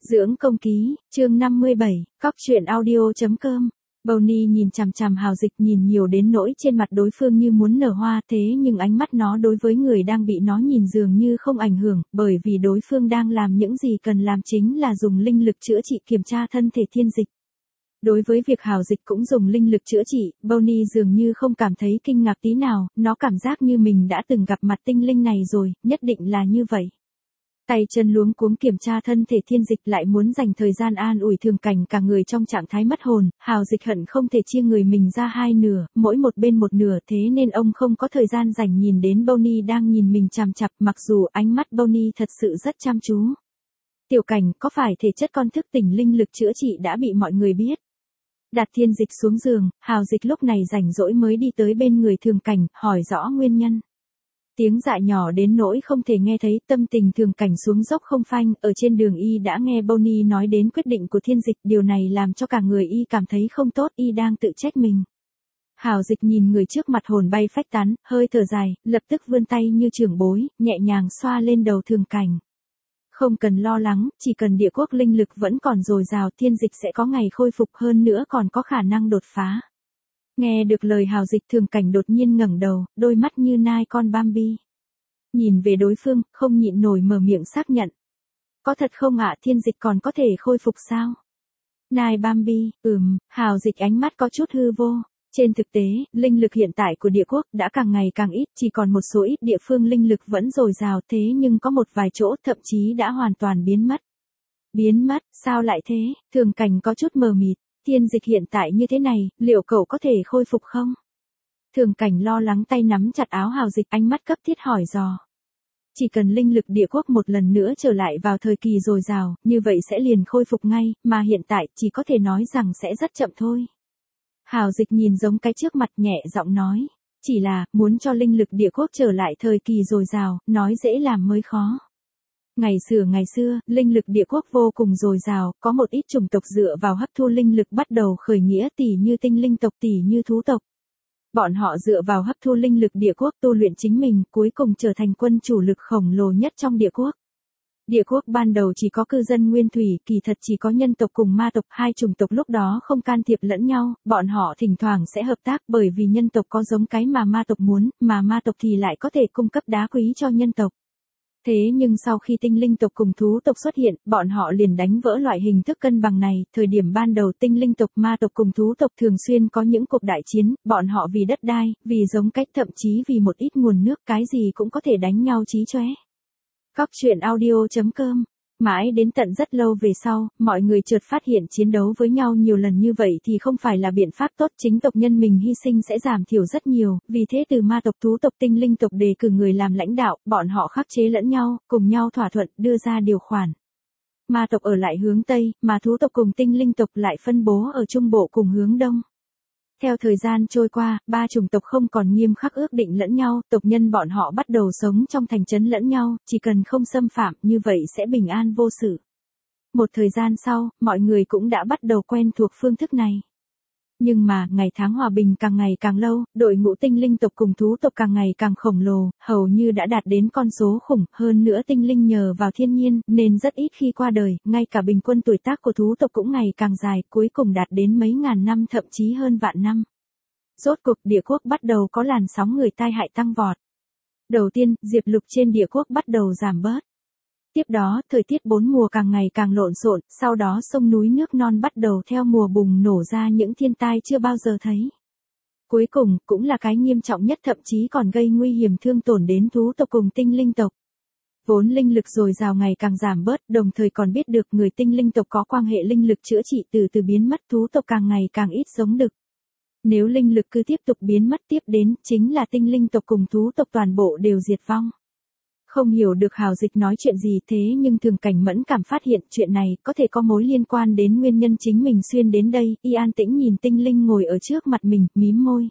Dưỡng công ký, chương 57, cóc truyện audio.com. Bonnie nhìn chằm chằm Hào Dịch, nhìn nhiều đến nỗi trên mặt đối phương như muốn nở hoa, thế nhưng ánh mắt nó đối với người đang bị nó nhìn dường như không ảnh hưởng, bởi vì đối phương đang làm những gì cần làm chính là dùng linh lực chữa trị kiểm tra thân thể Thiên Dịch. Đối với việc Hào Dịch cũng dùng linh lực chữa trị, Bonnie dường như không cảm thấy kinh ngạc tí nào, nó cảm giác như mình đã từng gặp mặt tinh linh này rồi, nhất định là như vậy. Tay chân luống cuống kiểm tra thân thể Thiên Dịch, lại muốn dành thời gian an ủi Thường Cảnh cả người trong trạng thái mất hồn. Hào Dịch hận không thể chia người mình ra hai nửa, mỗi một bên một nửa, thế nên ông không có thời gian rảnh nhìn đến Bonnie đang nhìn mình chằm chằm, mặc dù ánh mắt Bonnie thật sự rất chăm chú. Tiểu Cảnh, có phải thể chất con thức tỉnh linh lực chữa trị đã bị mọi người biết? Đặt Thiên Dịch xuống giường, Hào Dịch lúc này rảnh rỗi mới đi tới bên người Thường Cảnh, hỏi rõ nguyên nhân. Tiếng dạ nhỏ đến nỗi không thể nghe thấy, tâm tình Thường Cảnh xuống dốc không phanh, ở trên đường y đã nghe Bonnie nói đến quyết định của Thiên Dịch, điều này làm cho cả người y cảm thấy không tốt, y đang tự trách mình. Hào Dịch nhìn người trước mặt hồn bay phách tán, hơi thở dài, lập tức vươn tay như trưởng bối, nhẹ nhàng xoa lên đầu Thường Cảnh. Không cần lo lắng, chỉ cần địa quốc linh lực vẫn còn dồi dào, Thiên Dịch sẽ có ngày khôi phục, hơn nữa còn có khả năng đột phá. Nghe được lời Hào Dịch, Thường Cảnh đột nhiên ngẩng đầu, đôi mắt như nai con Bambi. Nhìn về đối phương, không nhịn nổi mở miệng xác nhận. Có thật không ạ, Thiên Dịch còn có thể khôi phục sao? Nai Bambi, Hào Dịch ánh mắt có chút hư vô. Trên thực tế, linh lực hiện tại của địa quốc đã càng ngày càng ít, chỉ còn một số ít địa phương linh lực vẫn dồi dào, thế nhưng có một vài chỗ thậm chí đã hoàn toàn biến mất. Biến mất, sao lại thế? Thường Cảnh có chút mờ mịt. Thiên Dịch hiện tại như thế này, liệu cậu có thể khôi phục không? Thường Cảnh lo lắng tay nắm chặt áo Hào Dịch, ánh mắt cấp thiết hỏi dò. Chỉ cần linh lực địa quốc một lần nữa trở lại vào thời kỳ dồi dào, như vậy sẽ liền khôi phục ngay, mà hiện tại chỉ có thể nói rằng sẽ rất chậm thôi. Hào Dịch nhìn giống cái trước mặt, nhẹ giọng nói. Chỉ là, muốn cho linh lực địa quốc trở lại thời kỳ dồi dào, nói dễ làm mới khó. Ngày xưa, linh lực địa quốc vô cùng dồi dào, có một ít chủng tộc dựa vào hấp thu linh lực bắt đầu khởi nghĩa, tỉ như tinh linh tộc, tỉ như thú tộc. Bọn họ dựa vào hấp thu linh lực địa quốc tu luyện chính mình, cuối cùng trở thành quân chủ lực khổng lồ nhất trong địa quốc. Địa quốc ban đầu chỉ có cư dân nguyên thủy, kỳ thật chỉ có nhân tộc cùng ma tộc, hai chủng tộc lúc đó không can thiệp lẫn nhau, bọn họ thỉnh thoảng sẽ hợp tác, bởi vì nhân tộc có giống cái mà ma tộc muốn, mà ma tộc thì lại có thể cung cấp đá quý cho nhân tộc. Thế nhưng sau khi tinh linh tộc cùng thú tộc xuất hiện, bọn họ liền đánh vỡ loại hình thức cân bằng này, thời điểm ban đầu tinh linh tộc, ma tộc cùng thú tộc thường xuyên có những cuộc đại chiến, bọn họ vì đất đai, vì giống cách, thậm chí vì một ít nguồn nước, cái gì cũng có thể đánh nhau chí chóe. Cóc truyện audio.com. Mãi đến tận rất lâu về sau, mọi người chợt phát hiện chiến đấu với nhau nhiều lần như vậy thì không phải là biện pháp tốt, chính tộc nhân mình hy sinh sẽ giảm thiểu rất nhiều, vì thế từ ma tộc, thú tộc, tinh linh tộc đề cử người làm lãnh đạo, bọn họ khắc chế lẫn nhau, cùng nhau thỏa thuận, đưa ra điều khoản. Ma tộc ở lại hướng Tây, mà thú tộc cùng tinh linh tộc lại phân bố ở Trung Bộ cùng hướng Đông. Theo thời gian trôi qua, ba chủng tộc không còn nghiêm khắc ước định lẫn nhau, tộc nhân bọn họ bắt đầu sống trong thành trấn lẫn nhau, chỉ cần không xâm phạm, như vậy sẽ bình an vô sự. Một thời gian sau, mọi người cũng đã bắt đầu quen thuộc phương thức này. Nhưng mà, ngày tháng hòa bình càng ngày càng lâu, đội ngũ tinh linh tộc cùng thú tộc càng ngày càng khổng lồ, hầu như đã đạt đến con số khủng, hơn nữa tinh linh nhờ vào thiên nhiên, nên rất ít khi qua đời, ngay cả bình quân tuổi tác của thú tộc cũng ngày càng dài, cuối cùng đạt đến mấy ngàn năm thậm chí hơn vạn năm. Rốt cuộc địa quốc bắt đầu có làn sóng người tai hại tăng vọt. Đầu tiên, diệp lục trên địa quốc bắt đầu giảm bớt. Tiếp đó, thời tiết bốn mùa càng ngày càng lộn xộn, sau đó sông núi nước non bắt đầu theo mùa bùng nổ ra những thiên tai chưa bao giờ thấy. Cuối cùng, cũng là cái nghiêm trọng nhất, thậm chí còn gây nguy hiểm thương tổn đến thú tộc cùng tinh linh tộc. Vốn linh lực dồi dào ngày càng giảm bớt, đồng thời còn biết được người tinh linh tộc có quan hệ linh lực chữa trị từ từ biến mất, thú tộc càng ngày càng ít giống đực. Nếu linh lực cứ tiếp tục biến mất tiếp đến, chính là tinh linh tộc cùng thú tộc toàn bộ đều diệt vong. Không hiểu được Hào Dịch nói chuyện gì, thế nhưng Thường Cảnh mẫn cảm phát hiện chuyện này có thể có mối liên quan đến nguyên nhân chính mình xuyên đến đây, y an tĩnh nhìn tinh linh ngồi ở trước mặt mình, mím môi.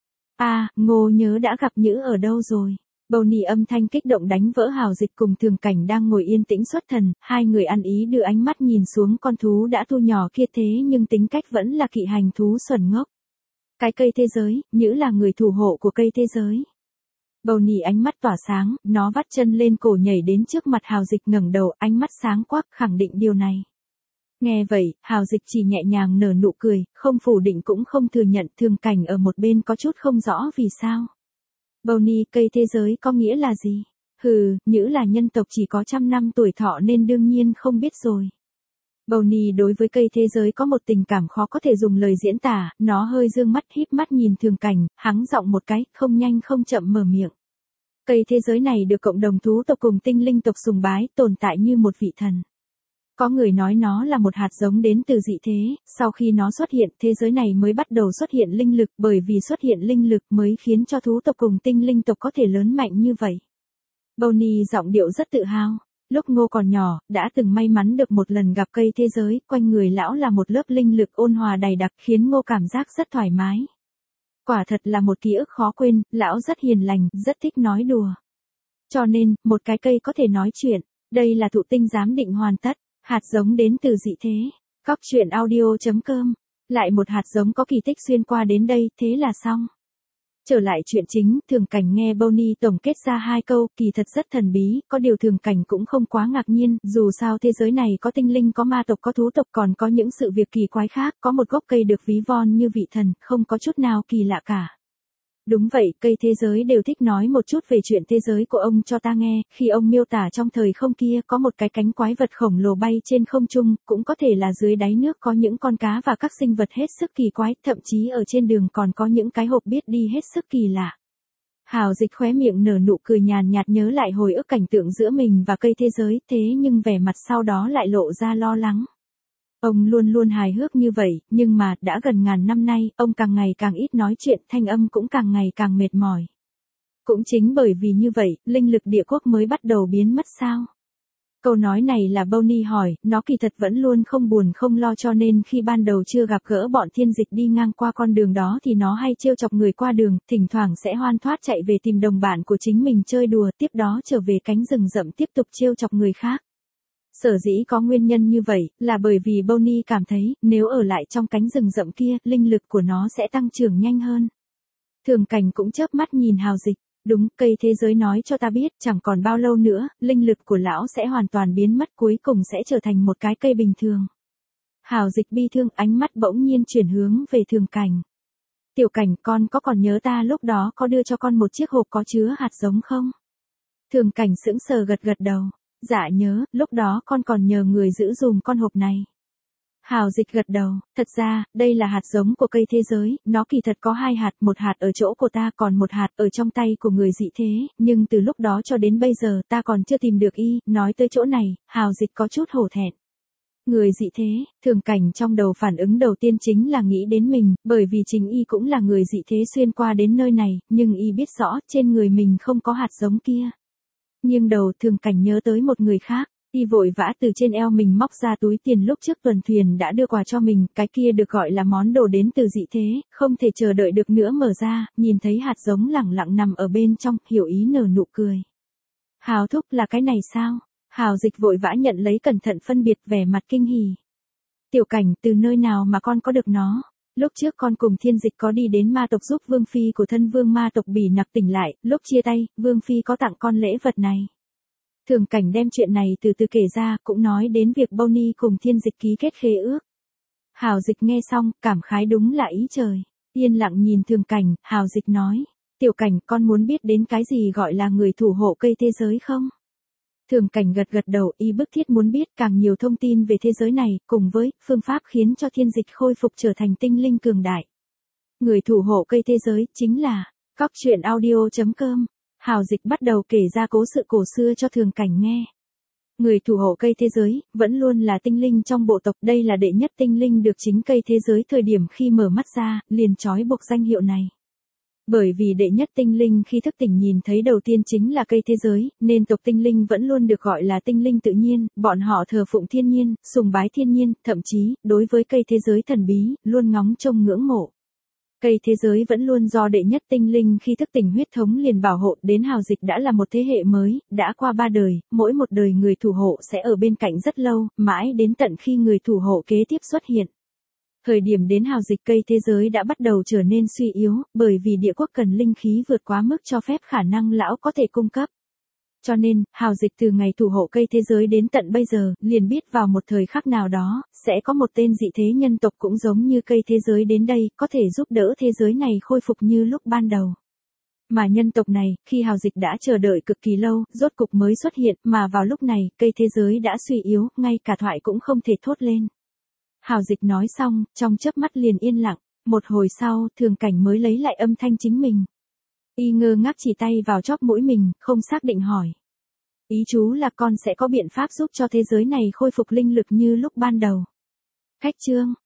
Ngô nhớ đã gặp Nhữ ở đâu rồi? Bonnie âm thanh kích động đánh vỡ Hào Dịch cùng Thường Cảnh đang ngồi yên tĩnh xuất thần, hai người ăn ý đưa ánh mắt nhìn xuống con thú đã thu nhỏ kia, thế nhưng tính cách vẫn là kỵ hành thú xuẩn ngốc. Cái cây thế giới, Nhữ là người thủ hộ của cây thế giới. Bonnie ánh mắt tỏa sáng, nó vắt chân lên cổ nhảy đến trước mặt Hào Dịch, ngẩng đầu, ánh mắt sáng quắc, khẳng định điều này. Nghe vậy, Hào Dịch chỉ nhẹ nhàng nở nụ cười, không phủ định cũng không thừa nhận. Thường Cảnh ở một bên có chút không rõ vì sao. Bonnie, cây thế giới có nghĩa là gì? Hừ, nhữ là nhân tộc chỉ có 100 năm tuổi thọ nên đương nhiên không biết rồi. Bonnie đối với cây thế giới có một tình cảm khó có thể dùng lời diễn tả, nó hơi dương mắt híp mắt nhìn Thường Cảnh, hắng giọng một cái, không nhanh không chậm mở miệng. Cây thế giới này được cộng đồng thú tộc cùng tinh linh tộc sùng bái, tồn tại như một vị thần. Có người nói nó là một hạt giống đến từ dị thế, sau khi nó xuất hiện, thế giới này mới bắt đầu xuất hiện linh lực, bởi vì xuất hiện linh lực mới khiến cho thú tộc cùng tinh linh tộc có thể lớn mạnh như vậy. Bonnie giọng điệu rất tự hào. Lúc Ngô còn nhỏ, đã từng may mắn được một lần gặp cây thế giới, quanh người lão là một lớp linh lực ôn hòa đầy đặc khiến Ngô cảm giác rất thoải mái. Quả thật là một ký ức khó quên, lão rất hiền lành, rất thích nói đùa. Cho nên, một cái cây có thể nói chuyện, đây là thụ tinh giám định hoàn tất, hạt giống đến từ dị thế. Cóc truyện audio.com. Lại một hạt giống có kỳ tích xuyên qua đến đây, thế là xong. Trở lại chuyện chính, Thường Cảnh nghe Bonnie tổng kết ra 2 câu, kỳ thật rất thần bí, có điều Thường Cảnh cũng không quá ngạc nhiên, dù sao thế giới này có tinh linh có ma tộc có thú tộc còn có những sự việc kỳ quái khác, có một gốc cây được ví von như vị thần, không có chút nào kỳ lạ cả. Đúng vậy, cây thế giới đều thích nói một chút về chuyện thế giới của ông cho ta nghe, khi ông miêu tả trong thời không kia có một cái cánh quái vật khổng lồ bay trên không trung, cũng có thể là dưới đáy nước có những con cá và các sinh vật hết sức kỳ quái, thậm chí ở trên đường còn có những cái hộp biết đi hết sức kỳ lạ. Hào Dịch khóe miệng nở nụ cười nhàn nhạt nhớ lại hồi ức cảnh tượng giữa mình và cây thế giới, thế nhưng vẻ mặt sau đó lại lộ ra lo lắng. Ông luôn luôn hài hước như vậy, nhưng mà, đã gần ngàn năm nay, ông càng ngày càng ít nói chuyện, thanh âm cũng càng ngày càng mệt mỏi. Cũng chính bởi vì như vậy, linh lực địa quốc mới bắt đầu biến mất sao? Câu nói này là Bonnie hỏi, nó kỳ thật vẫn luôn không buồn không lo cho nên khi ban đầu chưa gặp gỡ bọn thiên dịch đi ngang qua con đường đó thì nó hay trêu chọc người qua đường, thỉnh thoảng sẽ hoan thoát chạy về tìm đồng bạn của chính mình chơi đùa, tiếp đó trở về cánh rừng rậm tiếp tục trêu chọc người khác. Sở dĩ có nguyên nhân như vậy, là bởi vì Bonnie cảm thấy, nếu ở lại trong cánh rừng rậm kia, linh lực của nó sẽ tăng trưởng nhanh hơn. Thường Cảnh cũng chớp mắt nhìn Hào Dịch, đúng, cây thế giới nói cho ta biết, chẳng còn bao lâu nữa, linh lực của lão sẽ hoàn toàn biến mất cuối cùng sẽ trở thành một cái cây bình thường. Hào Dịch bi thương, ánh mắt bỗng nhiên chuyển hướng về Thường Cảnh. Tiểu Cảnh, con có còn nhớ ta lúc đó có đưa cho con một chiếc hộp có chứa hạt giống không? Thường Cảnh sững sờ gật gật đầu. Dạ nhớ, lúc đó con còn nhờ người giữ dùm con hộp này. Hào Dịch gật đầu, thật ra, đây là hạt giống của cây thế giới, nó kỳ thật có 2 hạt, một hạt ở chỗ của ta còn một hạt ở trong tay của người dị thế, nhưng từ lúc đó cho đến bây giờ ta còn chưa tìm được y, nói tới chỗ này, Hào Dịch có chút hổ thẹn. Người dị thế, Thường Cảnh trong đầu phản ứng đầu tiên chính là nghĩ đến mình, bởi vì chính y cũng là người dị thế xuyên qua đến nơi này, nhưng y biết rõ trên người mình không có hạt giống kia. Nhưng đầu Thường Cảnh nhớ tới một người khác, y vội vã từ trên eo mình móc ra túi tiền lúc trước tuần thuyền đã đưa quà cho mình, cái kia được gọi là món đồ đến từ dị thế, không thể chờ đợi được nữa mở ra, nhìn thấy hạt giống lẳng lặng nằm ở bên trong, hiểu ý nở nụ cười. Hào thúc là cái này sao? Hào Dịch vội vã nhận lấy cẩn thận phân biệt vẻ mặt kinh hỉ. Tiểu Cảnh, từ nơi nào mà con có được nó? Lúc trước con cùng thiên dịch có đi đến ma tộc giúp vương phi của thân vương ma tộc Bỉ Nặc tỉnh lại, lúc chia tay, vương phi có tặng con lễ vật này. Thường Cảnh đem chuyện này từ từ kể ra, cũng nói đến việc Bonnie cùng thiên dịch ký kết khế ước. Hào Dịch nghe xong, cảm khái đúng là ý trời. Yên lặng nhìn Thường Cảnh, Hào Dịch nói, Tiểu Cảnh, con muốn biết đến cái gì gọi là người thủ hộ cây thế giới không? Thường Cảnh gật gật đầu, y bức thiết muốn biết càng nhiều thông tin về thế giới này, cùng với phương pháp khiến cho thiên dịch khôi phục trở thành tinh linh cường đại. Người thủ hộ cây thế giới chính là Cóc truyện audio.com. Hào Dịch bắt đầu kể ra cố sự cổ xưa cho Thường Cảnh nghe. Người thủ hộ cây thế giới vẫn luôn là tinh linh trong bộ tộc, đây là đệ nhất tinh linh được chính cây thế giới thời điểm khi mở mắt ra, liền trói buộc danh hiệu này. Bởi vì đệ nhất tinh linh khi thức tỉnh nhìn thấy đầu tiên chính là cây thế giới, nên tộc tinh linh vẫn luôn được gọi là tinh linh tự nhiên, bọn họ thờ phụng thiên nhiên, sùng bái thiên nhiên, thậm chí, đối với cây thế giới thần bí, luôn ngóng trông ngưỡng mộ. Cây thế giới vẫn luôn do đệ nhất tinh linh khi thức tỉnh huyết thống liền bảo hộ, đến Hào Dịch đã là một thế hệ mới, đã qua 3 đời, mỗi một đời người thủ hộ sẽ ở bên cạnh rất lâu, mãi đến tận khi người thủ hộ kế tiếp xuất hiện. Thời điểm đến Hào Dịch cây thế giới đã bắt đầu trở nên suy yếu, bởi vì địa quốc cần linh khí vượt quá mức cho phép khả năng lão có thể cung cấp. Cho nên, Hào Dịch từ ngày thủ hộ cây thế giới đến tận bây giờ, liền biết vào một thời khắc nào đó, sẽ có một tên dị thế nhân tộc cũng giống như cây thế giới đến đây, có thể giúp đỡ thế giới này khôi phục như lúc ban đầu. Mà nhân tộc này, khi Hào Dịch đã chờ đợi cực kỳ lâu, rốt cục mới xuất hiện, mà vào lúc này, cây thế giới đã suy yếu, ngay cả thoại cũng không thể thốt lên. Hào Dịch nói xong, trong chớp mắt liền yên lặng, một hồi sau, Thường Cảnh mới lấy lại âm thanh chính mình. Y ngơ ngác chỉ tay vào chóp mũi mình, không xác định hỏi. Ý chú là con sẽ có biện pháp giúp cho thế giới này khôi phục linh lực như lúc ban đầu. Khách chương.